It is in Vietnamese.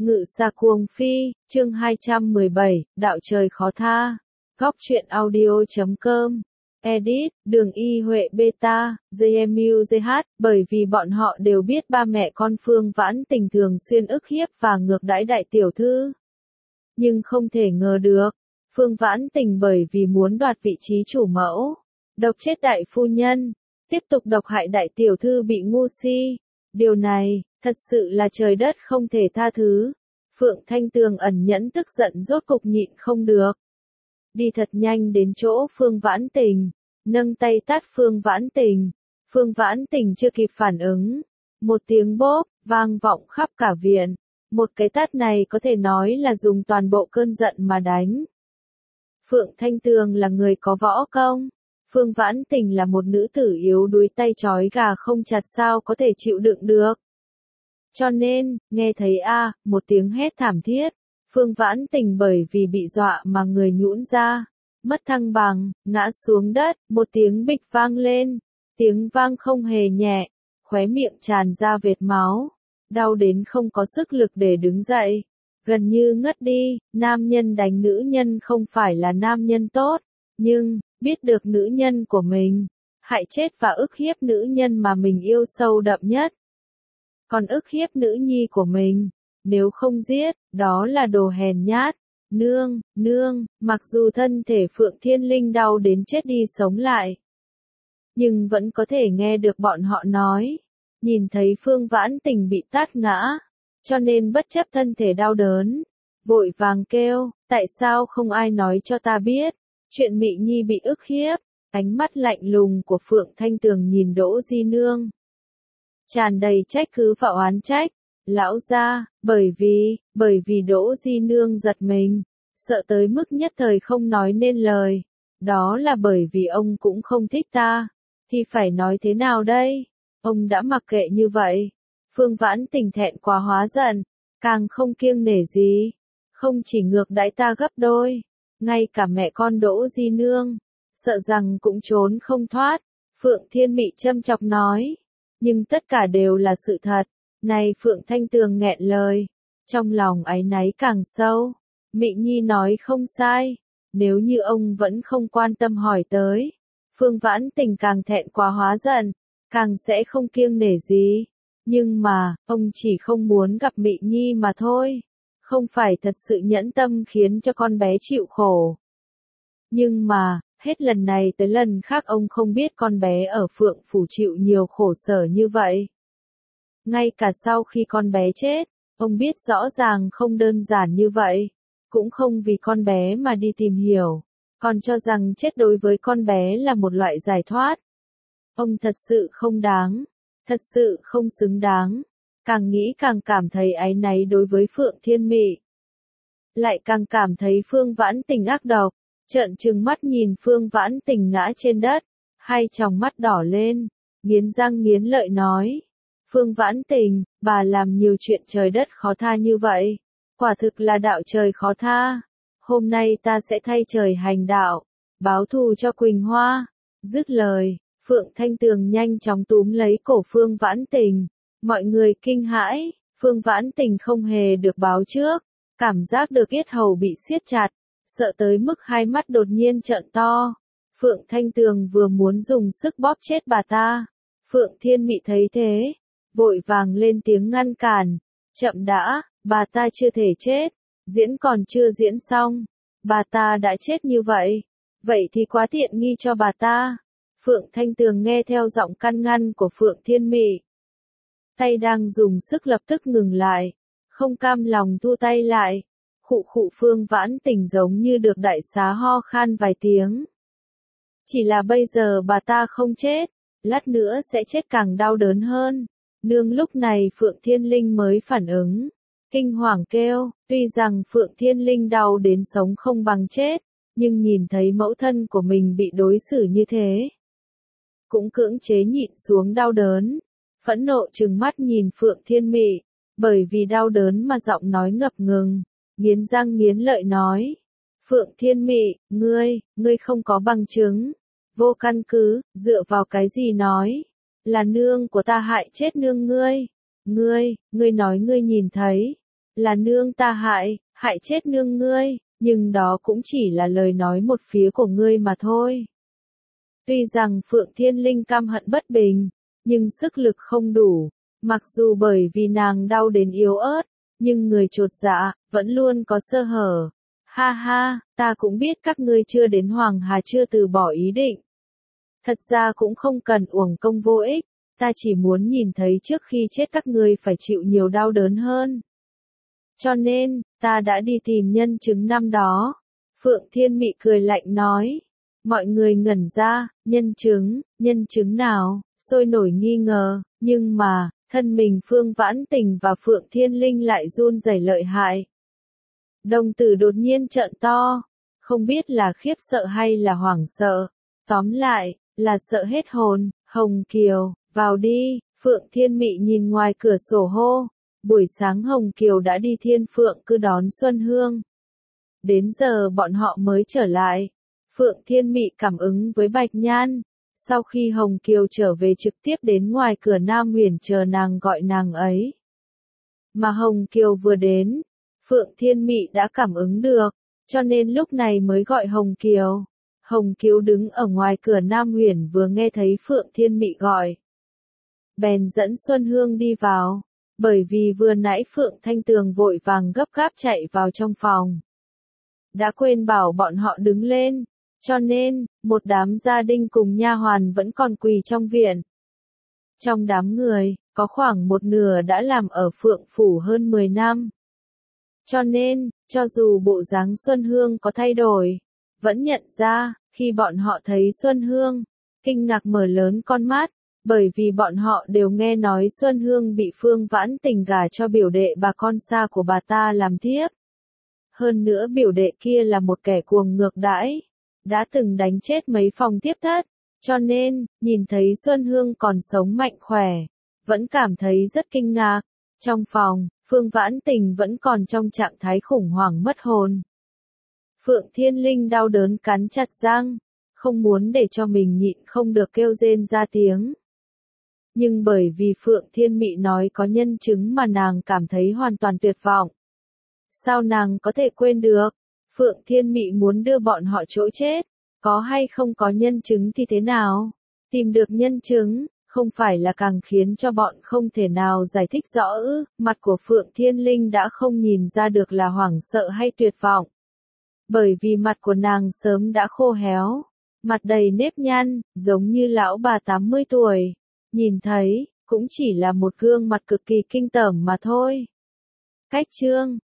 Ngự xa cuồng phi, chương 217, đạo trời khó tha. Góc truyện audio.com. Edit, Đường Y Huệ Beta, JMUJH, bởi vì bọn họ đều biết ba mẹ con Phương Vãn Tình thường xuyên ức hiếp và ngược đãi đại tiểu thư. Nhưng không thể ngờ được, Phương Vãn Tình bởi vì muốn đoạt vị trí chủ mẫu, độc chết đại phu nhân, tiếp tục độc hại đại tiểu thư bị ngu si. Điều này, thật sự là trời đất không thể tha thứ. Phượng Thanh Tường ẩn nhẫn tức giận rốt cục nhịn không được. Đi thật nhanh đến chỗ Phương Vãn Tình, nâng tay tát Phương Vãn Tình. Phương Vãn Tình chưa kịp phản ứng. Một tiếng bốp, vang vọng khắp cả viện. Một cái tát này có thể nói là dùng toàn bộ cơn giận mà đánh. Phượng Thanh Tường là người có võ công. Phương Vãn Tình là một nữ tử yếu đuối tay trói gà không chặt sao có thể chịu đựng được. Cho nên, nghe thấy một tiếng hét thảm thiết, Phương Vãn Tình bởi vì bị dọa mà người nhũn ra, mất thăng bằng, ngã xuống đất, một tiếng bịch vang lên, tiếng vang không hề nhẹ, khóe miệng tràn ra vệt máu, đau đến không có sức lực để đứng dậy, gần như ngất đi. Nam nhân đánh nữ nhân không phải là nam nhân tốt, nhưng biết được nữ nhân của mình hại chết và ức hiếp nữ nhân mà mình yêu sâu đậm nhất. Còn ức hiếp nữ nhi của mình, nếu không giết, đó là đồ hèn nhát. Nương, mặc dù thân thể Phượng Thiên Linh đau đến chết đi sống lại, nhưng vẫn có thể nghe được bọn họ nói, nhìn thấy Phương Vãn Tình bị tát ngã, cho nên bất chấp thân thể đau đớn, vội vàng kêu, tại sao không ai nói cho ta biết, chuyện Mị Nhi bị ức hiếp. Ánh mắt lạnh lùng của Phượng Thanh Tường nhìn Đỗ Di Nương, tràn đầy trách cứ và oán trách. Lão gia, bởi vì Đỗ Di Nương giật mình, sợ tới mức nhất thời không nói nên lời. Đó là bởi vì ông cũng không thích ta, thì phải nói thế nào đây? Ông đã mặc kệ như vậy. Phương Vãn Tình thẹn quá hóa giận, càng không kiêng nể gì, không chỉ ngược đãi ta gấp đôi, ngay cả mẹ con Đỗ Di Nương, sợ rằng cũng trốn không thoát. Phượng Thiên Mị châm chọc nói. Nhưng tất cả đều là sự thật. Này Phượng Thanh Tường nghẹn lời, trong lòng áy náy càng sâu. Mị Nhi nói không sai, nếu như ông vẫn không quan tâm hỏi tới, Phương Vãn Tình càng thẹn quá hóa giận, càng sẽ không kiêng nể gì. Nhưng mà, ông chỉ không muốn gặp Mị Nhi mà thôi, không phải thật sự nhẫn tâm khiến cho con bé chịu khổ. Nhưng mà, hết lần này tới lần khác ông không biết con bé ở Phượng Phủ chịu nhiều khổ sở như vậy. Ngay cả sau khi con bé chết, ông biết rõ ràng không đơn giản như vậy, cũng không vì con bé mà đi tìm hiểu, còn cho rằng chết đối với con bé là một loại giải thoát. Ông thật sự không đáng, thật sự không xứng đáng, càng nghĩ càng cảm thấy áy náy đối với Phượng Thiên Mị. Lại càng cảm thấy Phương Vãn Tình ác độc, trợn trừng mắt nhìn Phương Vãn Tình ngã trên đất, hai tròng mắt đỏ lên, nghiến răng nghiến lợi nói. Phương Vãn Tình, bà làm nhiều chuyện trời đất khó tha như vậy, quả thực là đạo trời khó tha. Hôm nay ta sẽ thay trời hành đạo, báo thù cho Quỳnh Hoa. Dứt lời, Phượng Thanh Tường nhanh chóng túm lấy cổ Phương Vãn Tình. Mọi người kinh hãi, Phương Vãn Tình không hề được báo trước, cảm giác được yết hầu bị siết chặt, sợ tới mức hai mắt đột nhiên trợn to. Phượng Thanh Tường vừa muốn dùng sức bóp chết bà ta. Phượng Thiên Mị thấy thế, vội vàng lên tiếng ngăn cản. Chậm đã, bà ta chưa thể chết, diễn còn chưa diễn xong, bà ta đã chết như vậy, vậy thì quá tiện nghi cho bà ta. Phượng Thanh Tường nghe theo giọng căn ngăn của Phượng Thiên Mị, tay đang dùng sức lập tức ngừng lại, không cam lòng thu tay lại. Khụ Phương Vãn Tình giống như được đại xá ho khan vài tiếng. Chỉ là bây giờ bà ta không chết, lát nữa sẽ chết càng đau đớn hơn. Nương lúc này Phượng Thiên Linh mới phản ứng, kinh hoàng kêu, tuy rằng Phượng Thiên Linh đau đến sống không bằng chết, nhưng nhìn thấy mẫu thân của mình bị đối xử như thế, cũng cưỡng chế nhịn xuống đau đớn, phẫn nộ trừng mắt nhìn Phượng Thiên Mị, bởi vì đau đớn mà giọng nói ngập ngừng, nghiến răng nghiến lợi nói. Phượng Thiên Mị, ngươi không có bằng chứng, vô căn cứ, dựa vào cái gì nói là nương của ta hại chết nương ngươi? Ngươi nói ngươi nhìn thấy, là nương ta hại chết nương ngươi, nhưng đó cũng chỉ là lời nói một phía của ngươi mà thôi. Tuy rằng Phượng Thiên Linh căm hận bất bình, nhưng sức lực không đủ, mặc dù bởi vì nàng đau đến yếu ớt, nhưng người chột dạ, vẫn luôn có sơ hở. Ha ha, ta cũng biết các ngươi chưa đến Hoàng Hà chưa từ bỏ ý định. Thật ra cũng không cần uổng công vô ích, ta chỉ muốn nhìn thấy trước khi chết các ngươi phải chịu nhiều đau đớn hơn. Cho nên, ta đã đi tìm nhân chứng năm đó. Phượng Thiên Mị cười lạnh nói. Mọi người ngẩn ra, nhân chứng nào, sôi nổi nghi ngờ, nhưng mà, thân mình Phương Vãn Tình và Phượng Thiên Linh lại run rẩy lợi hại. Đồng tử đột nhiên trợn to, không biết là khiếp sợ hay là hoảng sợ, tóm lại, là sợ hết hồn. Hồng Kiều, vào đi, Phượng Thiên Mị nhìn ngoài cửa sổ hô. Buổi sáng Hồng Kiều đã đi Thiên Phượng cứ đón Xuân Hương. Đến giờ bọn họ mới trở lại. Phượng Thiên Mị cảm ứng với Bạch Nhan. Sau khi Hồng Kiều trở về trực tiếp đến ngoài cửa Nam Huyền chờ nàng gọi nàng ấy. Mà Hồng Kiều vừa đến, Phượng Thiên Mị đã cảm ứng được, cho nên lúc này mới gọi Hồng Kiều. Hồng Kiều đứng ở ngoài cửa Nam Huyền vừa nghe thấy Phượng Thiên Mị gọi. Bèn dẫn Xuân Hương đi vào, bởi vì vừa nãy Phượng Thanh Tường vội vàng gấp gáp chạy vào trong phòng. Đã quên bảo bọn họ đứng lên, cho nên, một đám gia đình cùng nha hoàn vẫn còn quỳ trong viện. Trong đám người, có khoảng một nửa đã làm ở Phượng Phủ hơn 10 năm. Cho nên, cho dù bộ dáng Xuân Hương có thay đổi, vẫn nhận ra, khi bọn họ thấy Xuân Hương, kinh ngạc mở lớn con mắt, bởi vì bọn họ đều nghe nói Xuân Hương bị Phương Vãn Tình gả cho biểu đệ bà con xa của bà ta làm thiếp. Hơn nữa biểu đệ kia là một kẻ cuồng ngược đãi, đã từng đánh chết mấy phòng thiếp thất, cho nên, nhìn thấy Xuân Hương còn sống mạnh khỏe, vẫn cảm thấy rất kinh ngạc. Trong phòng, Phương Vãn Tình vẫn còn trong trạng thái khủng hoảng mất hồn. Phượng Thiên Linh đau đớn cắn chặt răng, không muốn để cho mình nhịn không được kêu rên ra tiếng. Nhưng bởi vì Phượng Thiên Mị nói có nhân chứng mà nàng cảm thấy hoàn toàn tuyệt vọng. Sao nàng có thể quên được? Phượng Thiên Mị muốn đưa bọn họ chỗ chết, có hay không có nhân chứng thì thế nào? Tìm được nhân chứng, không phải là càng khiến cho bọn không thể nào giải thích rõ ư? Mặt của Phượng Thiên Linh đã không nhìn ra được là hoảng sợ hay tuyệt vọng. Bởi vì mặt của nàng sớm đã khô héo, mặt đầy nếp nhăn, giống như lão bà 80 tuổi. Nhìn thấy, cũng chỉ là một gương mặt cực kỳ kinh tởm mà thôi. Cách chương